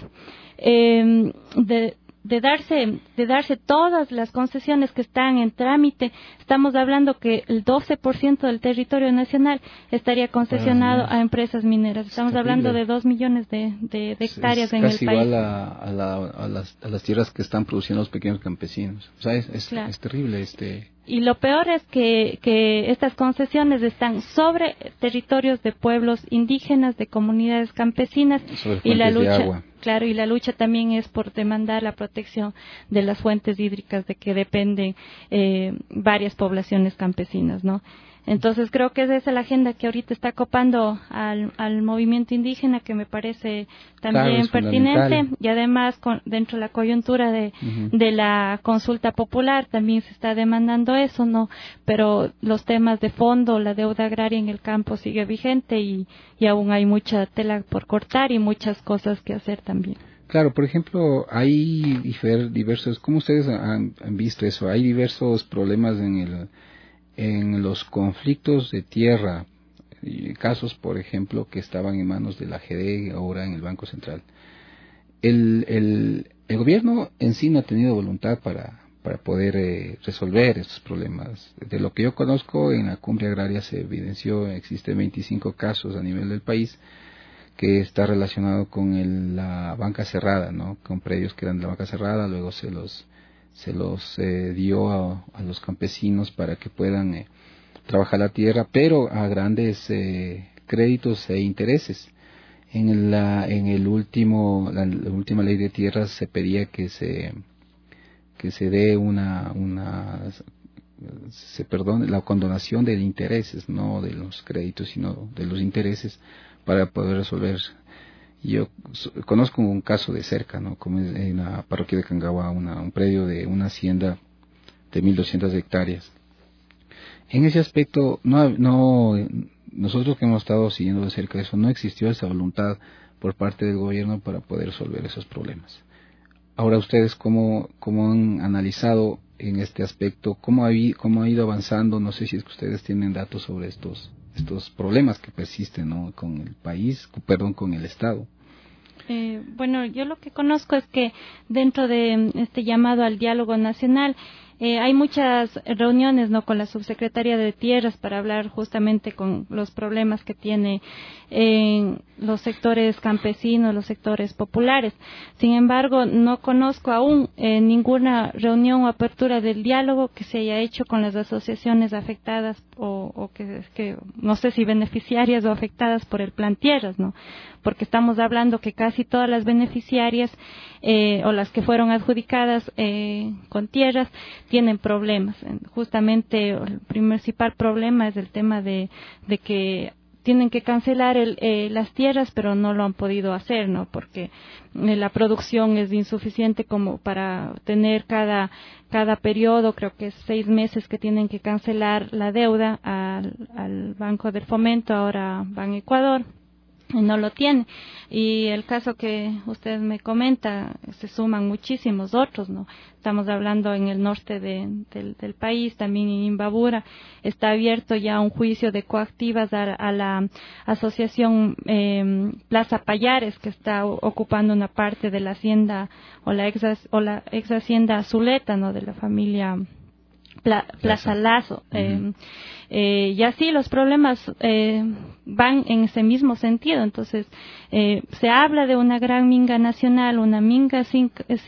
De darse todas las concesiones que están en trámite, estamos hablando que el 12% del territorio nacional estaría concesionado a empresas mineras. Estamos hablando de 2 millones de hectáreas en el país. Es casi igual a las tierras que están produciendo los pequeños campesinos. O sea, es terrible Y lo peor es que estas concesiones están sobre territorios de pueblos indígenas, de comunidades campesinas, y la lucha, de agua. Claro, y la lucha también es por demandar la protección de las fuentes hídricas de que dependen varias poblaciones campesinas, ¿no? Entonces creo que esa es la agenda que ahorita está copando al movimiento indígena, que me parece también pertinente, y además dentro de la coyuntura de la consulta popular también se está demandando eso, ¿no? Pero los temas de fondo, la deuda agraria en el campo sigue vigente y aún hay mucha tela por cortar y muchas cosas que hacer también. Claro, por ejemplo, hay diversos, ¿cómo ustedes han visto eso? Hay diversos problemas en los conflictos de tierra, casos, por ejemplo, que estaban en manos de la GD, ahora en el Banco Central. El gobierno en sí no ha tenido voluntad para poder resolver estos problemas. De lo que yo conozco, en la cumbre agraria se evidenció, existen 25 casos a nivel del país que está relacionado con la banca cerrada, ¿no? Con predios que eran de la banca cerrada, luego se los dio a los campesinos para que puedan trabajar la tierra, pero a grandes créditos e intereses. En la última ley de tierras se pedía que se dé se perdone la condonación de intereses, no de los créditos, sino de los intereses, para poder resolver. Yo conozco un caso de cerca, ¿no? Como es en la parroquia de Cangagua, un predio de una hacienda de 1,200 hectáreas. En ese aspecto, nosotros que hemos estado siguiendo de cerca eso, no existió esa voluntad por parte del gobierno para poder resolver esos problemas. Ahora ustedes, ¿cómo han analizado en este aspecto? ¿Cómo ha ido avanzando? No sé si es que ustedes tienen datos sobre estos problemas que persisten, ¿no? Con el país, con el Estado. Bueno, yo lo que conozco es que dentro de este llamado al diálogo nacional, Hay muchas reuniones, ¿no?, con la subsecretaría de Tierras para hablar justamente con los problemas que tiene los sectores campesinos, los sectores populares. Sin embargo, no conozco aún ninguna reunión o apertura del diálogo que se haya hecho con las asociaciones afectadas o que no sé si beneficiarias o afectadas por el Plan Tierras, ¿no? Porque estamos hablando que casi todas las beneficiarias o las que fueron adjudicadas con tierras tienen problemas. Justamente el principal problema es el tema de que tienen que cancelar las tierras, pero no lo han podido hacer, ¿no? Porque la producción es insuficiente como para tener cada periodo, creo que es 6 meses que tienen que cancelar la deuda al Banco del Fomento, ahora Ban Ecuador. No lo tiene. Y el caso que usted me comenta, se suman muchísimos otros, ¿no? Estamos hablando en el norte del país, también en Imbabura, está abierto ya un juicio de coactivas a la asociación Plaza Payares, que está ocupando una parte de la hacienda o la ex hacienda Zuleta, ¿no?, de la familia Plaza Lazo. Y así los problemas van en ese mismo sentido. Entonces se habla de una gran minga nacional, una minga sin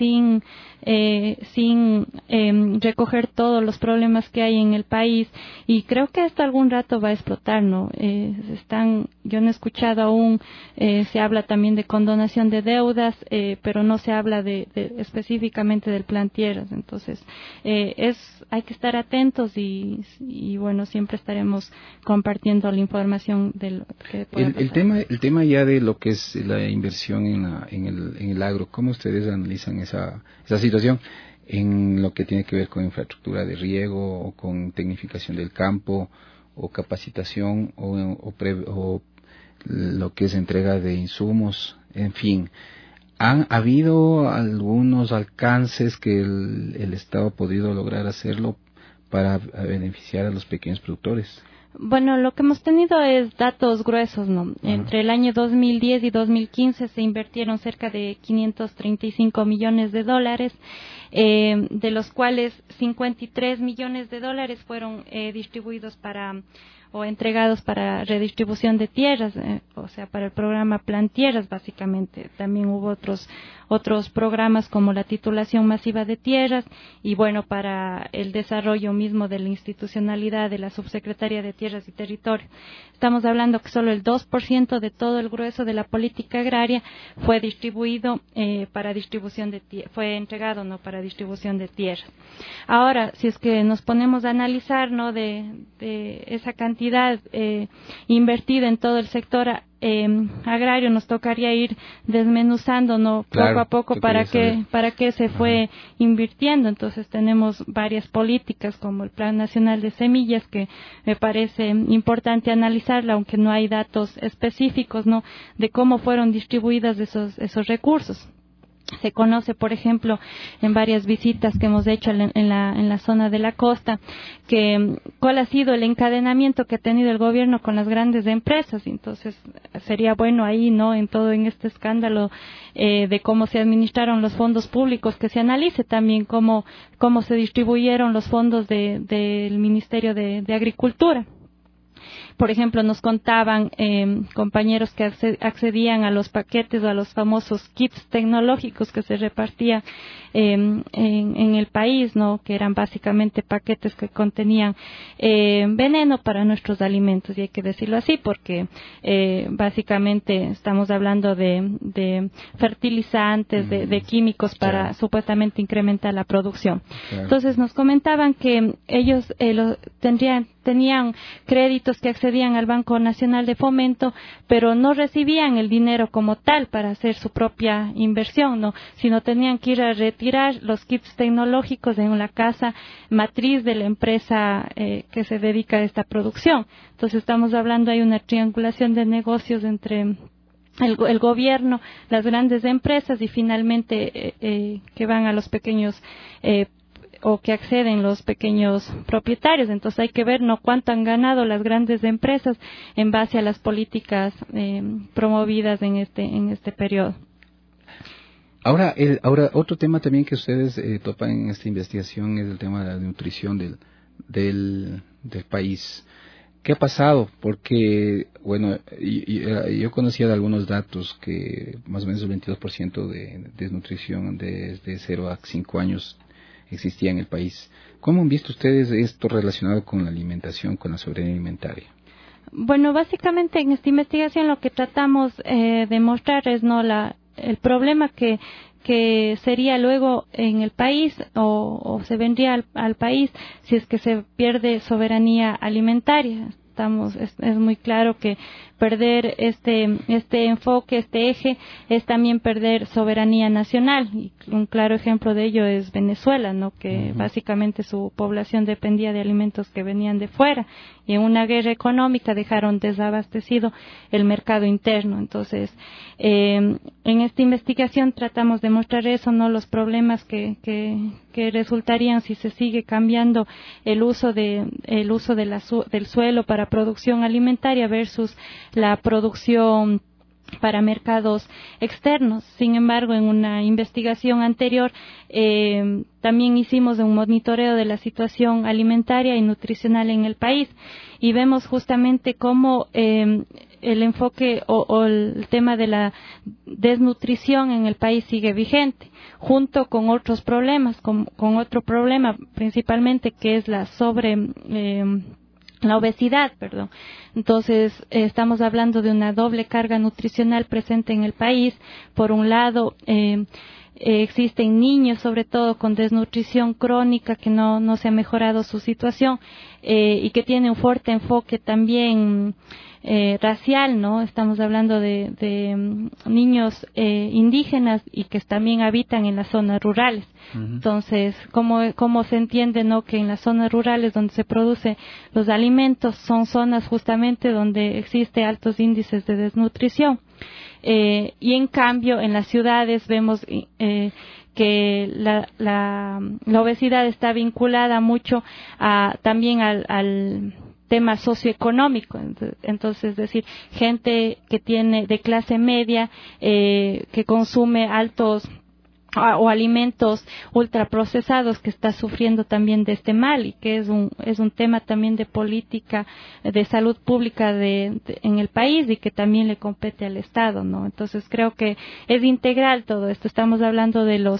recoger todos los problemas que hay en el país, y creo que esto algún rato va a explotar, ¿no? Yo no he escuchado aún, se habla también de condonación de deudas, pero no se habla específicamente del Plan Tierras. Entonces hay que estar atentos y bueno, siempre estaremos compartiendo la información de lo que pueda pasar. El tema ya de lo que es la inversión en el agro, ¿cómo ustedes analizan esa situación en lo que tiene que ver con infraestructura de riego o con tecnificación del campo o capacitación o lo que es entrega de insumos? En fin, ¿han habido algunos alcances que el Estado ha podido lograr hacerlo para beneficiar a los pequeños productores? Bueno, lo que hemos tenido es datos gruesos, ¿no? Entre el año 2010 y 2015 se invirtieron cerca de $535 millones, de los cuales $53 millones fueron distribuidos o entregados para redistribución de tierras, o sea, para el programa Plan Tierras, básicamente. También hubo otros programas como la titulación masiva de tierras y, bueno, para el desarrollo mismo de la institucionalidad de la Subsecretaría de Tierras y Territorio. Estamos hablando que solo el 2% de todo el grueso de la política agraria fue distribuido para distribución de fue entregado, ¿no?, para distribución de tierras. Ahora, si es que nos ponemos a analizar, ¿no?, de esa cantidad invertida en todo el sector agrario, nos tocaría ir desmenuzando, ¿no?, poco a poco para qué se fue invirtiendo. Entonces tenemos varias políticas como el Plan Nacional de Semillas, que me parece importante analizarla, aunque no hay datos específicos, ¿no?, de cómo fueron distribuidas esos recursos. Se conoce, por ejemplo, en varias visitas que hemos hecho en la zona de la costa, que cuál ha sido el encadenamiento que ha tenido el gobierno con las grandes empresas. Entonces, sería bueno ahí, ¿no?, en este escándalo de cómo se administraron los fondos públicos, que se analice también cómo se distribuyeron los fondos del Ministerio de Agricultura. Por ejemplo, nos contaban compañeros que accedían a los paquetes o a los famosos kits tecnológicos que se repartían en el país, ¿no?, que eran básicamente paquetes que contenían veneno para nuestros alimentos, y hay que decirlo así porque básicamente estamos hablando de fertilizantes, de químicos para supuestamente incrementar la producción. Entonces nos comentaban que ellos tenían créditos que accedían al Banco Nacional de Fomento, pero no recibían el dinero como tal para hacer su propia inversión, ¿no?, sino tenían que ir a retirar los kits tecnológicos en la casa matriz de la empresa que se dedica a esta producción. Entonces estamos hablando, hay una triangulación de negocios entre el gobierno, las grandes empresas y finalmente que van a los pequeños o que acceden los pequeños propietarios. Entonces hay que ver, ¿no?, cuánto han ganado las grandes empresas en base a las políticas promovidas en este periodo. Ahora, otro tema también que ustedes topan en esta investigación es el tema de la nutrición del país. ¿Qué ha pasado? Porque, bueno, yo conocía de algunos datos que más o menos el 22% de desnutrición desde 0 a 5 años existía en el país. ¿Cómo han visto ustedes esto relacionado con la alimentación, con la soberanía alimentaria? Bueno, básicamente en esta investigación lo que tratamos de mostrar es el problema que sería luego en el país o se vendría al país si es que se pierde soberanía alimentaria. Es muy claro que perder este enfoque, este eje, es también perder soberanía nacional. Y un claro ejemplo de ello es Venezuela, ¿no? Que básicamente su población dependía de alimentos que venían de fuera, y en una guerra económica dejaron desabastecido el mercado interno. Entonces, en esta investigación tratamos de mostrar eso, ¿no? Los problemas que resultarían si se sigue cambiando el uso del suelo para producción alimentaria versus la producción para mercados externos. Sin embargo, en una investigación anterior también hicimos un monitoreo de la situación alimentaria y nutricional en el país, y vemos justamente cómo el enfoque o el tema de la desnutrición en el país sigue vigente, junto con otros problemas, con otro problema principalmente, que es la obesidad, perdón. Entonces, estamos hablando de una doble carga nutricional presente en el país. Por un lado, existen niños, sobre todo con desnutrición crónica, que no se ha mejorado su situación, y que tiene un fuerte enfoque también racial, ¿no? Estamos hablando de niños indígenas y que también habitan en las zonas rurales. Entonces, ¿cómo se entiende, no, que en las zonas rurales donde se producen los alimentos son zonas justamente donde existe altos índices de desnutrición? Y en cambio, en las ciudades vemos que la obesidad está vinculada mucho también al tema socioeconómico. Entonces, es decir, gente que tiene de clase media, que consume altos o alimentos ultraprocesados, que está sufriendo también de este mal, y que es un tema también de política de salud pública en el país, y que también le compete al Estado, ¿no? Entonces, creo que es integral todo esto. Estamos hablando de los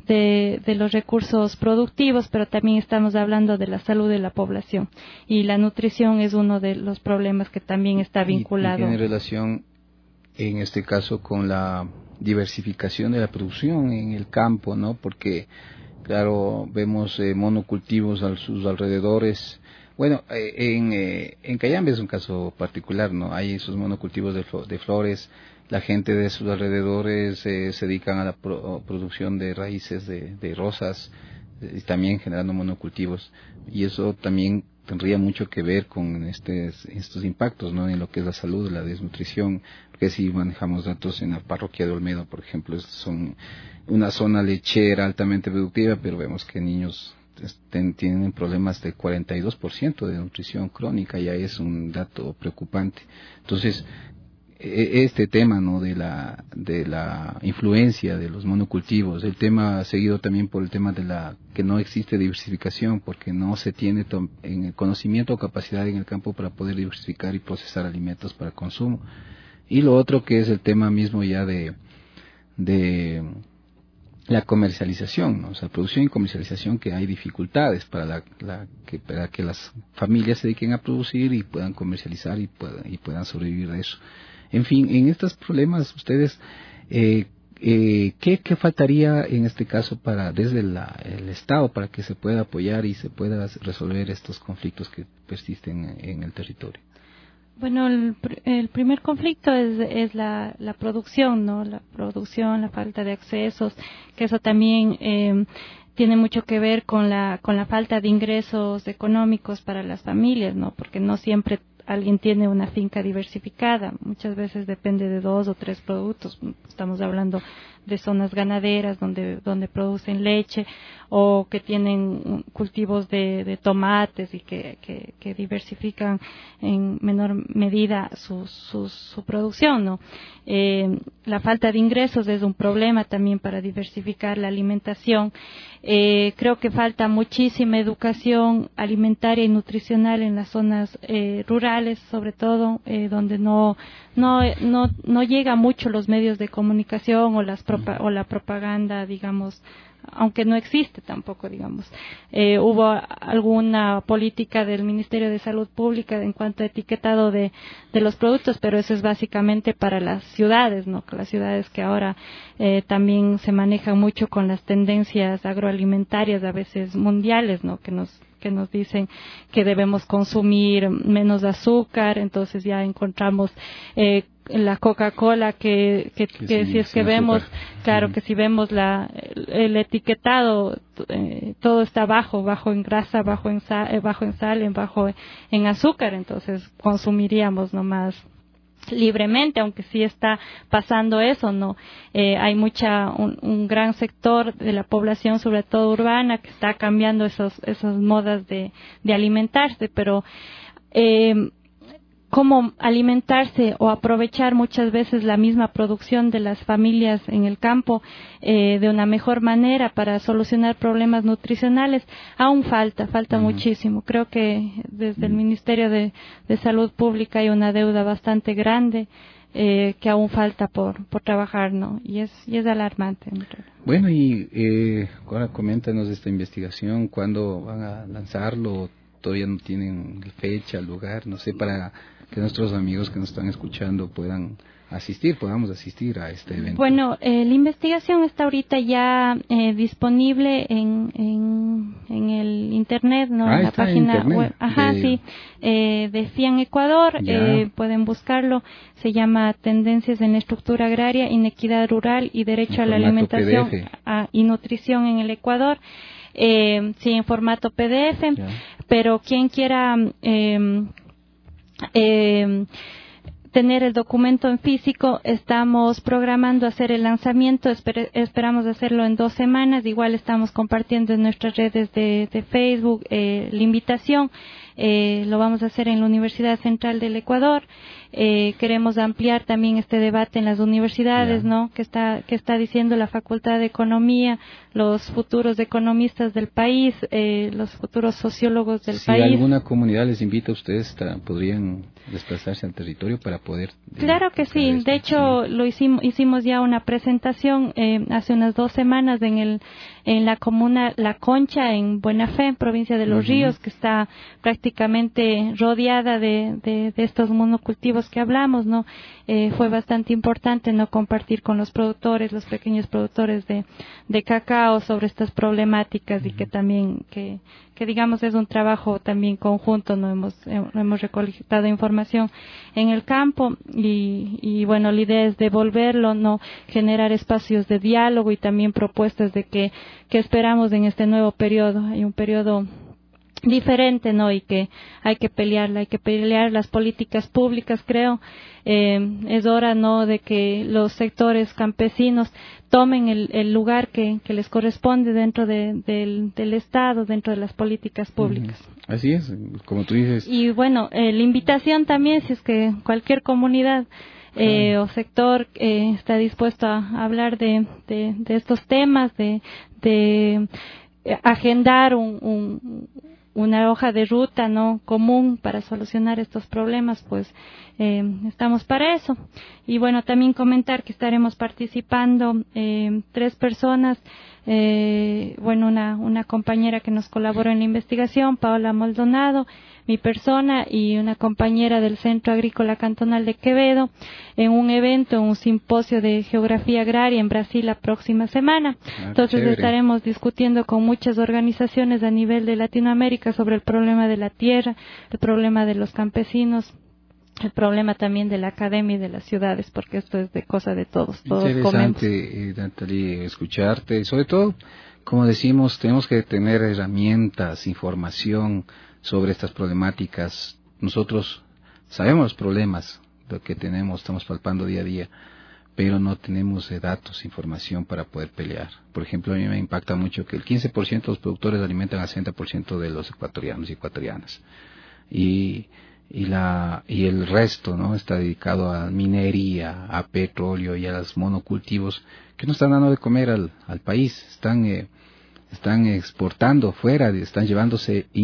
recursos productivos, pero también estamos hablando de la salud de la población, y la nutrición es uno de los problemas que también está vinculado. Y tiene relación en este caso con la diversificación de la producción en el campo, ¿no? Porque, claro, vemos monocultivos a sus alrededores. Bueno, en Cayambe es un caso particular, ¿no? Hay esos monocultivos de flores. La gente de sus alrededores se dedican a la producción de raíces de rosas, y también generando monocultivos. Y eso también tendría mucho que ver con estos impactos, ¿no? En lo que es la salud, la desnutrición, porque si manejamos datos en la parroquia de Olmedo, por ejemplo, son una zona lechera altamente productiva, pero vemos que niños tienen problemas del 42% de nutrición crónica. Ya es un dato preocupante. Entonces, este tema, ¿no?, de la influencia de los monocultivos, el tema seguido también por el tema que no existe diversificación, porque no se tiene en el conocimiento o capacidad en el campo para poder diversificar y procesar alimentos para consumo. Y lo otro, que es el tema mismo ya de la comercialización, ¿no? O sea, producción y comercialización, que hay dificultades para que las familias se dediquen a producir y puedan comercializar y puedan sobrevivir de eso. En fin, en estos problemas, ustedes, ¿qué faltaría en este caso desde el Estado para que se pueda apoyar y se pueda resolver estos conflictos que persisten en el territorio? Bueno, el primer conflicto es la producción, ¿no? La producción, la falta de accesos, que eso también tiene mucho que ver con la falta de ingresos económicos para las familias, ¿no? Porque no siempre alguien tiene una finca diversificada, muchas veces depende de 2 o 3 productos. Estamos hablando zonas ganaderas donde producen leche, o que tienen cultivos de tomates y que diversifican en menor medida su producción, ¿no? La falta de ingresos es un problema también para diversificar la alimentación. Creo que falta muchísima educación alimentaria y nutricional en las zonas rurales, sobre todo donde no llega mucho los medios de comunicación o la propaganda, digamos, aunque no existe tampoco, digamos. Hubo alguna política del Ministerio de Salud Pública en cuanto a etiquetado de los productos, pero eso es básicamente para las ciudades, ¿no? Las ciudades que ahora también se manejan mucho con las tendencias agroalimentarias, a veces mundiales, ¿no? Que nos dicen que debemos consumir menos azúcar, entonces ya encontramos la Coca-Cola que si es que vemos, claro, que si vemos el etiquetado, todo está bajo en grasa, bajo en sal, bajo en azúcar, entonces consumiríamos nomás libremente, aunque sí está pasando eso, ¿no? Hay un gran sector de la población, sobre todo urbana, que está cambiando esas modas de alimentarse, pero cómo alimentarse o aprovechar muchas veces la misma producción de las familias en el campo de una mejor manera para solucionar problemas nutricionales, aún falta muchísimo. Creo que desde el Ministerio de Salud Pública hay una deuda bastante grande que aún falta por trabajar, ¿no? Y es alarmante. Bueno, y ahora coméntanos de esta investigación, ¿cuándo van a lanzarlo? Todavía no tienen fecha, lugar, no sé, para que nuestros amigos que nos están escuchando podamos asistir a este evento. Bueno, la investigación está ahorita ya disponible en el internet, ¿no? En la página web. De FIAN Ecuador, pueden buscarlo. Se llama Tendencias en la Estructura Agraria, Inequidad Rural y Derecho a la Alimentación y Nutrición en el Ecuador. Sí, en formato PDF, pero quien quiera tener el documento en físico, estamos programando hacer el lanzamiento, esperamos hacerlo en 2 semanas, igual estamos compartiendo en nuestras redes de Facebook la invitación, lo vamos a hacer en la Universidad Central del Ecuador. Queremos ampliar también este debate en las universidades, ¿no? Que está diciendo la Facultad de Economía, los futuros economistas del país, los futuros sociólogos del país. Si alguna comunidad les invita a ustedes, podrían desplazarse al territorio para poder. Claro que sí. De hecho, lo hicimos ya una presentación hace unas 2 semanas en la comuna La Concha, en Buena Fe, en provincia de Los Ríos, que está prácticamente rodeada de estos monocultivos que hablamos, ¿no? Fue bastante importante no compartir con los pequeños productores de cacao sobre estas problemáticas y que también que digamos es un trabajo también conjunto, no hemos recolectado información en el campo y bueno, la idea es devolverlo, no generar espacios de diálogo y también propuestas de que esperamos en este nuevo periodo. Hay un periodo diferente, ¿no? Y que hay que pelear las políticas públicas, creo. Es hora, ¿no?, de que los sectores campesinos tomen el lugar que les corresponde dentro del Estado, dentro de las políticas públicas. Así es, como tú dices. Y bueno, la invitación también, si es que cualquier comunidad o sector está dispuesto a hablar de estos temas, de agendar una hoja de ruta, ¿no?, común para solucionar estos problemas, pues estamos para eso. Y bueno, también comentar que estaremos participando 3 personas, una compañera que nos colaboró en la investigación, Paola Maldonado, mi persona y una compañera del Centro Agrícola Cantonal de Quevedo, en un evento, un simposio de geografía agraria en Brasil la próxima semana. Entonces estaremos discutiendo con muchas organizaciones a nivel de Latinoamérica sobre el problema de la tierra, el problema de los campesinos, el problema también de la academia y de las ciudades, porque esto es de cosa de todos. Interesante, Natalie, escucharte. Sobre todo, como decimos, tenemos que tener herramientas, información sobre estas problemáticas. Nosotros sabemos los problemas, lo que tenemos, estamos palpando día a día, pero no tenemos datos, información para poder pelear. Por ejemplo, a mí me impacta mucho que el 15% de los productores alimentan al 60% de los ecuatorianos y ecuatorianas. Y el resto, ¿no?, está dedicado a minería, a petróleo y a los monocultivos que no están dando de comer al país. Están exportando fuera, estamos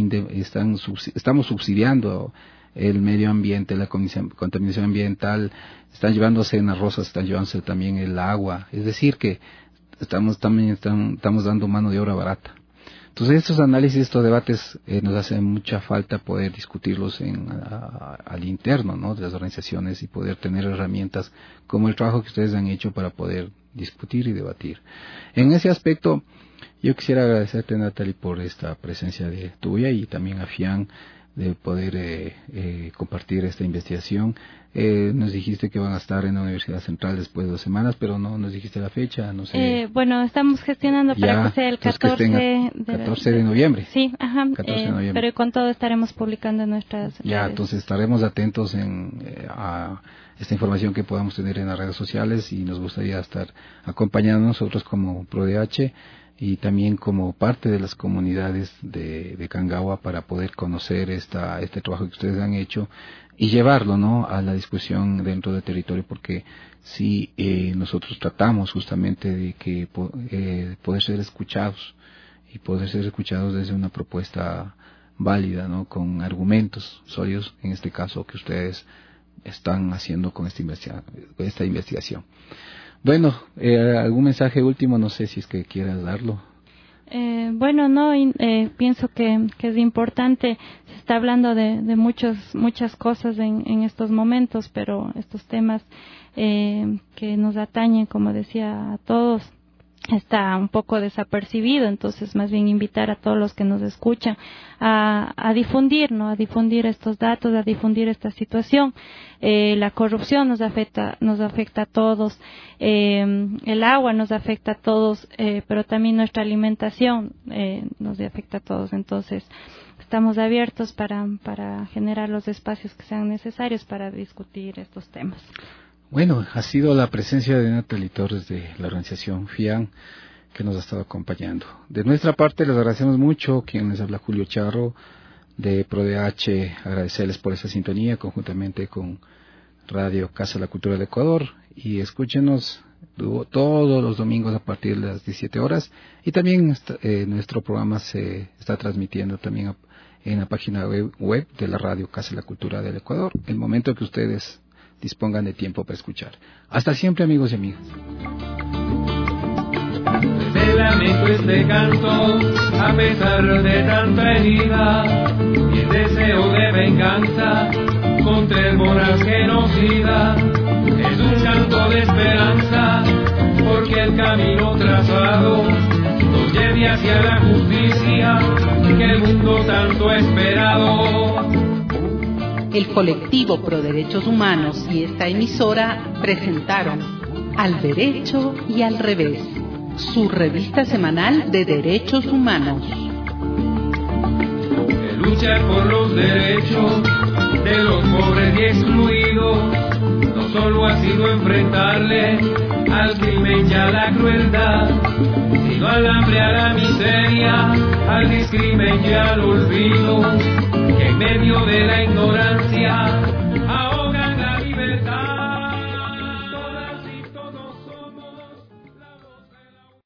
subsidiando el medio ambiente, la contaminación ambiental, están llevándose en las rosas, están llevándose también el agua. Es decir, que estamos dando mano de obra barata. Entonces estos análisis, estos debates nos hacen mucha falta poder discutirlos al interno, ¿no?, de las organizaciones, y poder tener herramientas como el trabajo que ustedes han hecho para poder discutir y debatir. En ese aspecto, yo quisiera agradecerte, Natalie, por esta presencia tuya, y también a Fian de poder compartir esta investigación. Nos dijiste que van a estar en la Universidad Central después de 2 semanas, pero no nos dijiste la fecha, no sé. Bueno, estamos gestionando para que sea el 14 de noviembre. Sí, ajá. 14 de noviembre. Pero con todo estaremos publicando en nuestras redes. Entonces estaremos atentos a esta información que podamos tener en las redes sociales, y nos gustaría estar acompañando nosotros como ProDH y también como parte de las comunidades de Cangagua para poder conocer este trabajo que ustedes han hecho y llevarlo, ¿no?, a la discusión dentro del territorio, porque si nosotros tratamos justamente de que poder ser escuchados, y poder ser escuchados desde una propuesta válida, ¿no?, con argumentos sólidos, en este caso que ustedes están haciendo con esta investigación. Bueno, algún mensaje último, no sé si es que quieras darlo. Pienso que es importante. Se está hablando de muchas cosas en estos momentos, pero estos temas que nos atañen, como decía, a todos, está un poco desapercibido. Entonces, más bien invitar a todos los que nos escuchan a difundir, ¿no?, a difundir estos datos, a difundir esta situación. La corrupción nos afecta a todos, el agua nos afecta a todos, pero también nuestra alimentación nos afecta a todos. Entonces, estamos abiertos para generar los espacios que sean necesarios para discutir estos temas. Bueno, ha sido la presencia de Natalie Torres de la organización FIAN que nos ha estado acompañando. De nuestra parte les agradecemos mucho. Quien les habla, Julio Charro de ProDH, agradecerles por esa sintonía conjuntamente con Radio Casa de la Cultura del Ecuador, y escúchenos todos los domingos a partir de las 17 horas, y también nuestro programa se está transmitiendo también en la página web de la Radio Casa de la Cultura del Ecuador, el momento que ustedes dispongan de tiempo para escuchar. Hasta siempre, amigos y amigas. Te lamento este canto, a pesar de tanta herida, y el deseo de venganza contra el moral genocida. Es un canto de esperanza, porque el camino trazado nos lleve hacia la justicia que el mundo tanto ha esperado. El colectivo Pro Derechos Humanos y esta emisora presentaron Al Derecho y al Revés, su revista semanal de derechos humanos. De luchar por los derechos de los pobres y excluidos, no solo ha sido enfrentarle al crimen y a la crueldad, sino al hambre, a la miseria, al discrimen y al olvido, que en medio de la ignorancia